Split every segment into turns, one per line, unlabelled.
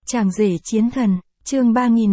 Chàng rể chiến thần, chương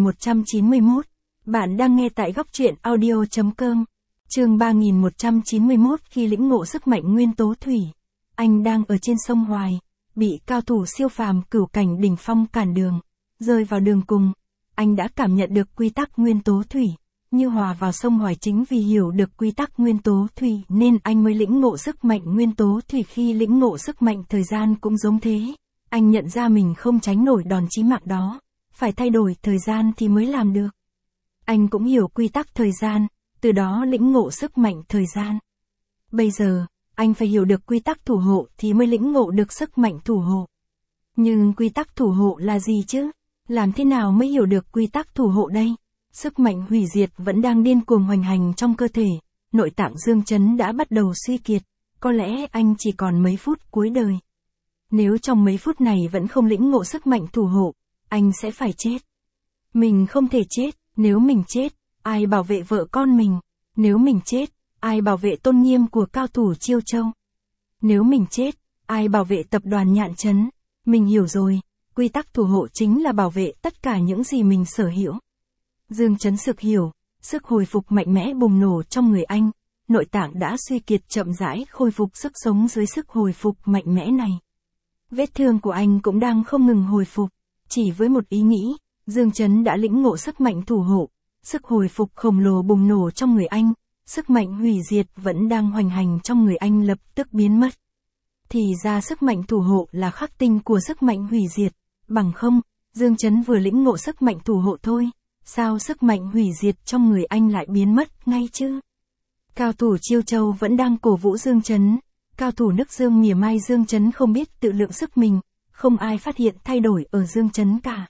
3191. Bạn đang nghe tại góc truyện audio.com. Chương 3191. Khi lĩnh ngộ sức mạnh nguyên tố thủy, anh đang ở trên sông Hoài, bị cao thủ siêu phàm cửu cảnh đỉnh phong cản đường, rơi vào đường cùng. Anh đã cảm nhận được quy tắc nguyên tố thủy, như hòa vào sông Hoài. Chính vì hiểu được quy tắc nguyên tố thủy nên anh mới lĩnh ngộ sức mạnh nguyên tố thủy. Khi lĩnh ngộ sức mạnh thời gian cũng giống thế. Anh nhận ra mình không tránh nổi đòn chí mạng đó, phải thay đổi thời gian thì mới làm được. Anh cũng hiểu quy tắc thời gian, từ đó lĩnh ngộ sức mạnh thời gian. Bây giờ, anh phải hiểu được quy tắc thủ hộ thì mới lĩnh ngộ được sức mạnh thủ hộ. Nhưng quy tắc thủ hộ là gì chứ? Làm thế nào mới hiểu được quy tắc thủ hộ đây? Sức mạnh hủy diệt vẫn đang điên cuồng hoành hành trong cơ thể, nội tạng Dương Chấn đã bắt đầu suy kiệt, có lẽ anh chỉ còn mấy phút cuối đời. Nếu trong mấy phút này vẫn không lĩnh ngộ sức mạnh thủ hộ, anh sẽ phải chết. Mình không thể chết, nếu mình chết, ai bảo vệ vợ con mình? Nếu mình chết, ai bảo vệ tôn nghiêm của cao thủ Chiêu Châu? Nếu mình chết, ai bảo vệ tập đoàn Nhạn Trấn? Mình hiểu rồi, quy tắc thủ hộ chính là bảo vệ tất cả những gì mình sở hữu. Dương Chấn sực hiểu, sức hồi phục mạnh mẽ bùng nổ trong người anh, nội tạng đã suy kiệt chậm rãi khôi phục sức sống dưới sức hồi phục mạnh mẽ này. Vết thương của anh cũng đang không ngừng hồi phục, chỉ với một ý nghĩ, Dương Chấn đã lĩnh ngộ sức mạnh thủ hộ, sức hồi phục khổng lồ bùng nổ trong người anh, sức mạnh hủy diệt vẫn đang hoành hành trong người anh lập tức biến mất. Thì ra sức mạnh thủ hộ là khắc tinh của sức mạnh hủy diệt, bằng không, Dương Chấn vừa lĩnh ngộ sức mạnh thủ hộ thôi, sao sức mạnh hủy diệt trong người anh lại biến mất ngay chứ? Cao thủ Chiêu Châu vẫn đang cổ vũ Dương Chấn. Cao thủ nước Dương mỉa mai Dương Chấn không biết tự lượng sức mình, không ai phát hiện thay đổi ở Dương Chấn cả.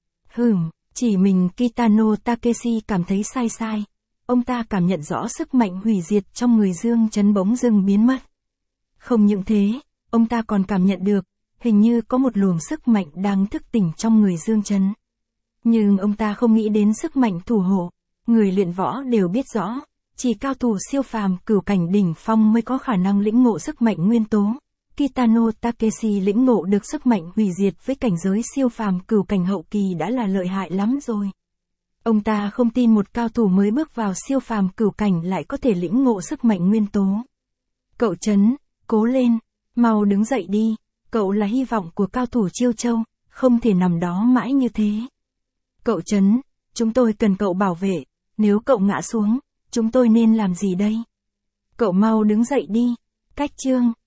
Chỉ mình Kitano Takeshi cảm thấy sai. Ông ta cảm nhận rõ sức mạnh hủy diệt trong người Dương Chấn bỗng dưng biến mất. Không những thế, ông ta còn cảm nhận được, hình như có một luồng sức mạnh đang thức tỉnh trong người Dương Chấn. Nhưng ông ta không nghĩ đến sức mạnh thủ hộ, người luyện võ đều biết rõ. Chỉ cao thủ siêu phàm cửu cảnh đỉnh phong mới có khả năng lĩnh ngộ sức mạnh nguyên tố. Kitano Takeshi lĩnh ngộ được sức mạnh hủy diệt với cảnh giới siêu phàm cửu cảnh hậu kỳ đã là lợi hại lắm rồi. Ông ta không tin một cao thủ mới bước vào siêu phàm cửu cảnh lại có thể lĩnh ngộ sức mạnh nguyên tố. Cậu Chấn, cố lên, mau đứng dậy đi, cậu là hy vọng của cao thủ Chiêu Châu, không thể nằm đó mãi như thế. Cậu Chấn, chúng tôi cần cậu bảo vệ, nếu cậu ngã xuống, chúng tôi nên làm gì đây? Cậu mau đứng dậy đi. Cách chương